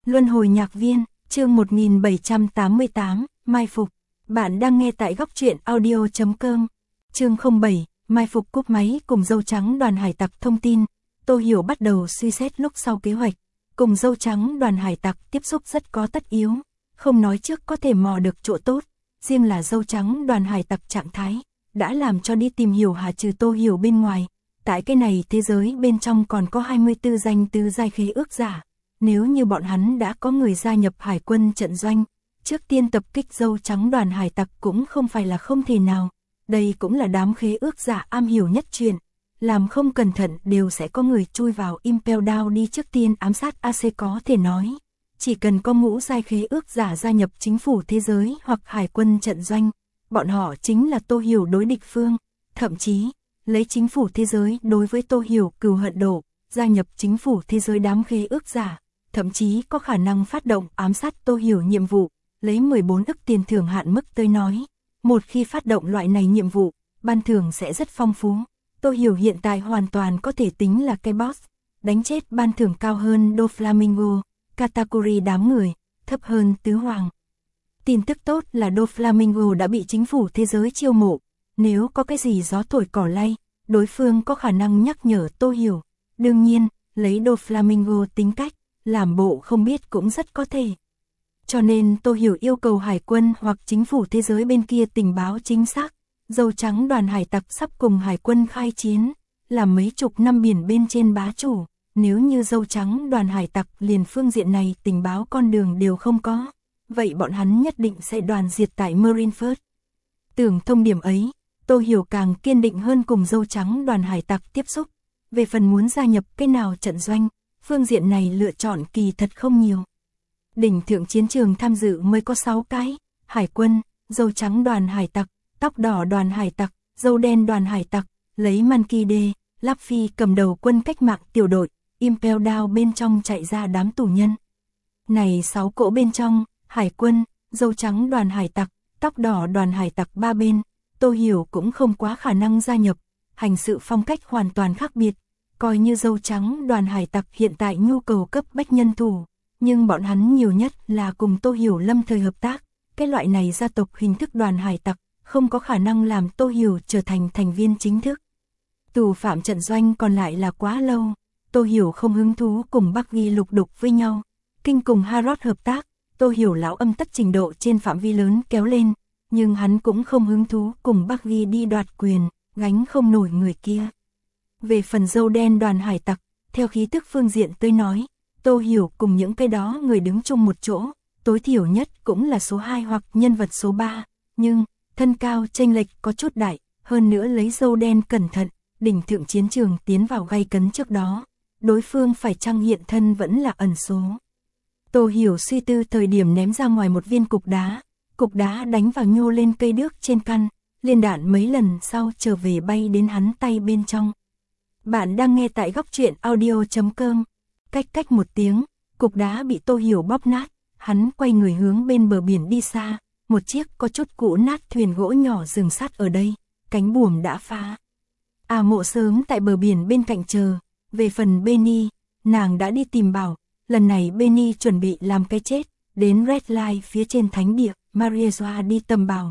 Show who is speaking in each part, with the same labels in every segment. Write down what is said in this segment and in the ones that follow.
Speaker 1: Luân hồi nhạc viên, chương 1788, Mai Phục. Bạn đang nghe tại góc truyện audio.com. Chương 07, Mai Phục cúp máy cùng dâu trắng đoàn hải tặc thông tin. Tô Hiểu bắt đầu suy xét lúc sau kế hoạch. Cùng dâu trắng đoàn hải tặc tiếp xúc rất có tất yếu. Không nói trước có thể mò được chỗ tốt. Riêng là dâu trắng đoàn hải tặc trạng thái, đã làm cho đi tìm hiểu hà trừ Tô Hiểu bên ngoài. Tại cái này thế giới bên trong còn có 24 danh tứ giai khế ước giả. Nếu như bọn hắn đã có người gia nhập hải quân trận doanh, trước tiên tập kích dâu trắng đoàn hải tặc cũng không phải là không thể nào. Đây cũng là đám khế ước giả am hiểu nhất chuyện. Làm không cẩn thận đều sẽ có người chui vào Impel Down đi trước tiên ám sát AC có thể nói. Chỉ cần có ngũ giai khế ước giả gia nhập chính phủ thế giới hoặc hải quân trận doanh, bọn họ chính là Tô Hiểu đối địch phương. Thậm chí, lấy chính phủ thế giới đối với Tô Hiểu cừu hận độ, gia nhập chính phủ thế giới đám khế ước giả, thậm chí có khả năng phát động ám sát Tô Hiểu nhiệm vụ, lấy 14 ức tiền thưởng hạn mức tới nói. Một khi phát động loại này nhiệm vụ, ban thưởng sẽ rất phong phú. Tô Hiểu hiện tại hoàn toàn có thể tính là cái boss, đánh chết ban thưởng cao hơn Doflamingo, Katakuri đám người, thấp hơn Tứ Hoàng. Tin tức tốt là Doflamingo đã bị chính phủ thế giới chiêu mộ, nếu có cái gì gió thổi cỏ lay, đối phương có khả năng nhắc nhở Tô Hiểu. Đương nhiên, lấy Doflamingo tính cách, làm bộ không biết cũng rất có thể. Cho nên Tô Hiểu yêu cầu hải quân hoặc chính phủ thế giới bên kia tình báo chính xác. Dâu trắng đoàn hải tặc sắp cùng hải quân khai chiến, làm mấy chục năm biển bên trên bá chủ. Nếu như dâu trắng đoàn hải tặc liền phương diện này tình báo con đường đều không có, vậy bọn hắn nhất định sẽ đoàn diệt tại Marineford. Tưởng thông điểm ấy, Tô Hiểu càng kiên định hơn cùng dâu trắng đoàn hải tặc tiếp xúc. Về phần muốn gia nhập cái nào trận doanh, phương diện này lựa chọn kỳ thật không nhiều. Đỉnh thượng chiến trường tham dự mới có 6 cái, hải quân, dâu trắng đoàn hải tặc, tóc đỏ đoàn hải tặc, dâu đen đoàn hải tặc, lấy Monkey D, Luffy cầm đầu quân cách mạng tiểu đội, Impel Down bên trong chạy ra đám tù nhân. Này 6 cỗ bên trong, hải quân, dâu trắng đoàn hải tặc, tóc đỏ đoàn hải tặc ba bên, Tô Hiểu cũng không quá khả năng gia nhập, hành sự phong cách hoàn toàn khác biệt, coi như dâu trắng đoàn hải tặc hiện tại nhu cầu cấp bách nhân thủ, nhưng bọn hắn nhiều nhất là cùng Tô Hiểu lâm thời hợp tác, cái loại này gia tộc hình thức đoàn hải tặc, không có khả năng làm Tô Hiểu trở thành thành viên chính thức. Tù phạm trận doanh còn lại là quá lâu, Tô Hiểu không hứng thú cùng Buggy lục đục với nhau. Kinh cùng Harrod hợp tác, Tô Hiểu lão âm tất trình độ trên phạm vi lớn kéo lên, nhưng hắn cũng không hứng thú cùng Buggy đi đoạt quyền, gánh không nổi người kia. Về phần dâu đen đoàn hải tặc, theo khí tức phương diện tới nói, Tô Hiểu cùng những cái đó người đứng chung một chỗ, tối thiểu nhất cũng là số 2 hoặc nhân vật số 3, nhưng thân cao chênh lệch có chút đại, hơn nữa lấy dâu đen cẩn thận, đỉnh thượng chiến trường tiến vào gay cấn trước đó, đối phương phải chăng hiện thân vẫn là ẩn số. Tô Hiểu suy tư thời điểm ném ra ngoài một viên cục đá đánh vào nhô lên cây đước trên căn, liên đạn mấy lần sau trở về bay đến hắn tay bên trong. Bạn đang nghe tại góc truyện audio.com. Cách một tiếng, cục đá bị Tô Hiểu bóp nát, hắn quay người hướng bên bờ biển đi xa, một chiếc có chút cũ nát thuyền gỗ nhỏ dừng sát ở đây, cánh buồm đã phá. Mộ sớm tại bờ biển bên cạnh chờ, về phần Benny, nàng đã đi tìm bảo, lần này Benny chuẩn bị làm cái chết, đến Red Line phía trên thánh địa, Mariezua đi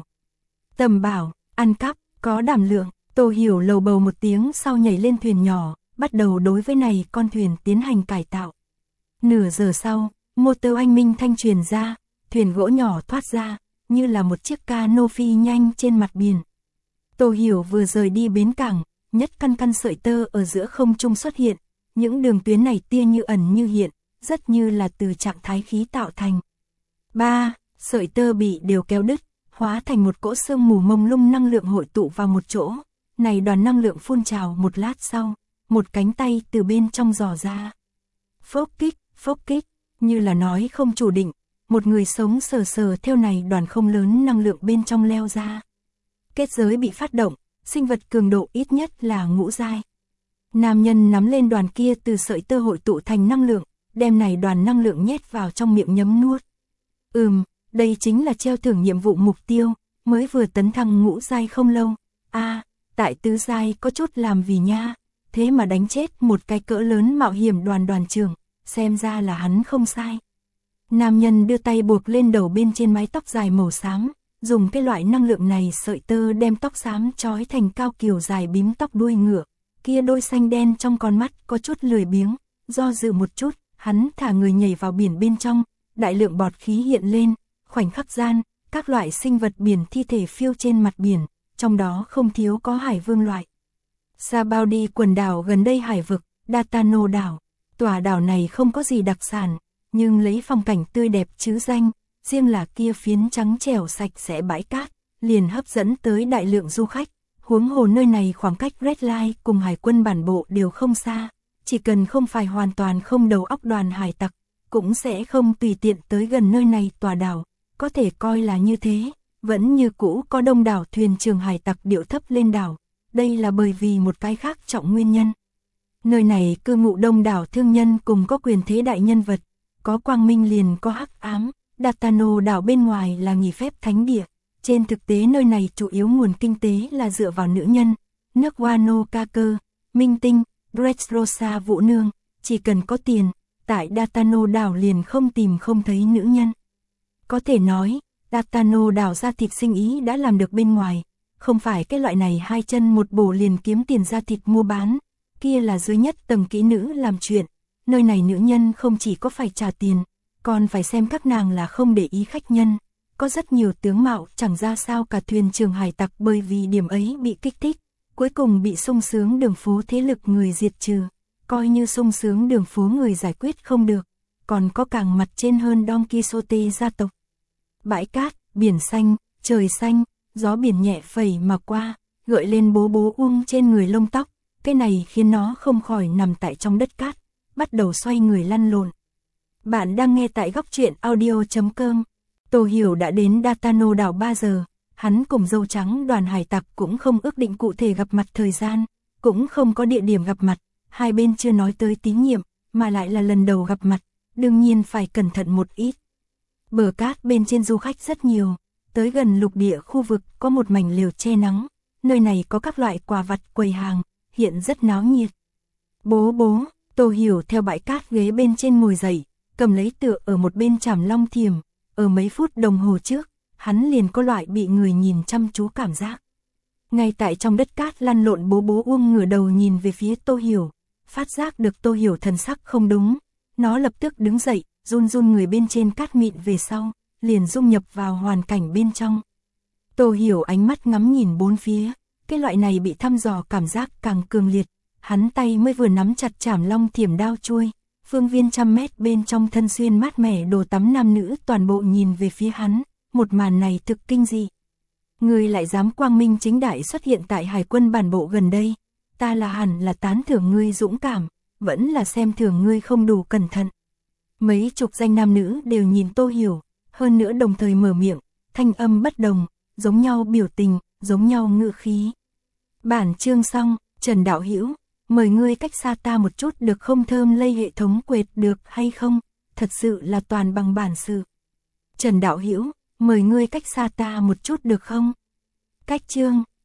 Speaker 1: tầm bảo, ăn cắp, có đảm lượng. Tô Hiểu lầu bầu một tiếng sau nhảy lên thuyền nhỏ, bắt đầu đối với này con thuyền tiến hành cải tạo. Nửa giờ sau, motor oanh minh thanh truyền ra, thuyền gỗ nhỏ thoát ra, như là một chiếc cano phi nhanh trên mặt biển. Tô Hiểu vừa rời đi bến cảng, nhất căn sợi tơ ở giữa không trung xuất hiện, những đường tuyến này tia như ẩn như hiện, rất như là từ trạng thái khí tạo thành. 3. Sợi tơ bị đều kéo đứt, hóa thành một cỗ sương mù mông lung năng lượng hội tụ vào một chỗ. Này đoàn năng lượng phun trào một lát sau, một cánh tay từ bên trong dò ra. Phốc kích, như là nói không chủ định, một người sống sờ sờ theo này đoàn không lớn năng lượng bên trong leo ra. Kết giới bị phát động, sinh vật cường độ ít nhất là ngũ giai. Nam nhân nắm lên đoàn kia từ sợi tơ hội tụ thành năng lượng, đem này đoàn năng lượng nhét vào trong miệng nhấm nuốt. Đây chính là treo thưởng nhiệm vụ mục tiêu, mới vừa tấn thăng ngũ giai không lâu. Tại tứ giai có chút làm vì nha, thế mà đánh chết một cái cỡ lớn mạo hiểm đoàn trưởng, xem ra là hắn không sai. Nam nhân đưa tay buộc lên đầu bên trên mái tóc dài màu xám, dùng cái loại năng lượng này sợi tơ đem tóc xám trói thành cao kiều dài bím tóc đuôi ngựa, kia đôi xanh đen trong con mắt có chút lười biếng, do dự một chút, hắn thả người nhảy vào biển bên trong, đại lượng bọt khí hiện lên, khoảnh khắc gian, các loại sinh vật biển thi thể phiêu trên mặt biển, trong đó không thiếu có hải vương loại. Sabaudi quần đảo gần đây hải vực, Datano đảo, tòa đảo này không có gì đặc sản, nhưng lấy phong cảnh tươi đẹp chứ danh, riêng là kia phiến trắng trẻo sạch sẽ bãi cát, liền hấp dẫn tới đại lượng du khách. Huống hồ nơi này khoảng cách Red Line cùng hải quân bản bộ đều không xa, chỉ cần không phải hoàn toàn không đầu óc đoàn hải tặc, cũng sẽ không tùy tiện tới gần nơi này tòa đảo, có thể coi là như thế, vẫn như cũ có đông đảo thuyền trường hải tặc điệu thấp lên đảo, đây là bởi vì một cái khác trọng nguyên nhân. Nơi này cư ngụ đông đảo thương nhân cùng có quyền thế đại nhân vật, có quang minh liền có hắc ám, Datano đảo bên ngoài là nghỉ phép thánh địa, trên thực tế nơi này chủ yếu nguồn kinh tế là dựa vào nữ nhân, nước Wano Kaker, Minh Tinh, Dressrosa Vũ Nương, chỉ cần có tiền, tại Datano đảo liền không tìm không thấy nữ nhân. Có thể nói, Datano đảo ra thịt sinh ý đã làm được bên ngoài, không phải cái loại này hai chân một bổ liền kiếm tiền ra thịt mua bán, kia là dưới nhất tầng kỹ nữ làm chuyện, nơi này nữ nhân không chỉ có phải trả tiền, còn phải xem các nàng là không để ý khách nhân. Có rất nhiều tướng mạo chẳng ra sao cả thuyền trường hải tặc bởi vì điểm ấy bị kích thích, cuối cùng bị sung sướng đường phố thế lực người diệt trừ, coi như sung sướng đường phố người giải quyết không được, còn có càng mặt trên hơn Don Quixote gia tộc. Bãi cát, biển xanh, trời xanh, gió biển nhẹ phẩy mà qua, gợi lên bố bố trên người lông tóc, cái này khiến nó không khỏi nằm tại trong đất cát, bắt đầu xoay người lăn lộn. Bạn đang nghe tại góc truyện audio.com. Tô Hiểu đã đến Datano đảo 3 giờ, hắn cùng dâu trắng đoàn hải tặc cũng không ước định cụ thể gặp mặt thời gian, cũng không có địa điểm gặp mặt, hai bên chưa nói tới tín nhiệm, mà lại là lần đầu gặp mặt, đương nhiên phải cẩn thận một ít. Bờ cát bên trên du khách rất nhiều, tới gần lục địa khu vực có một mảnh lều che nắng, nơi này có các loại quà vặt quầy hàng, hiện rất náo nhiệt. Bố, Tô Hiểu theo bãi cát ghế bên trên ngồi dậy, cầm lấy tựa ở một bên chảm long thiềm. Ở mấy phút đồng hồ trước, hắn liền có loại bị người nhìn chăm chú cảm giác. Ngay tại trong đất cát lăn lộn bố ngửa đầu nhìn về phía Tô Hiểu, phát giác được Tô Hiểu thần sắc không đúng, nó lập tức đứng dậy, run người bên trên cát mịn về sau, liền dung nhập vào hoàn cảnh bên trong. Tô Hiểu ánh mắt ngắm nhìn bốn phía, cái loại này bị thăm dò cảm giác càng cường liệt, hắn tay mới vừa nắm chặt chảm long thiểm đao chuôi. Phương viên 100 mét bên trong thân xuyên mát mẻ đồ tắm nam nữ toàn bộ nhìn về phía hắn, một màn này thực kinh dị. Ngươi lại dám quang minh chính đại xuất hiện tại hải quân bản bộ gần đây, ta là hẳn là tán thưởng ngươi dũng cảm, vẫn là xem thường ngươi không đủ cẩn thận. Mấy chục danh nam nữ đều nhìn Tô Hiểu, hơn nữa đồng thời mở miệng, thanh âm bất đồng, giống nhau biểu tình, giống nhau ngữ khí. Bản chương xong, Trần Đạo Hữu, mời ngươi cách xa ta một chút được không, thơm lây hệ thống quệt được hay không, thật sự là toàn bằng bản sự. Trần Đạo Hữu, mời ngươi cách xa ta một chút được không? Cách chương.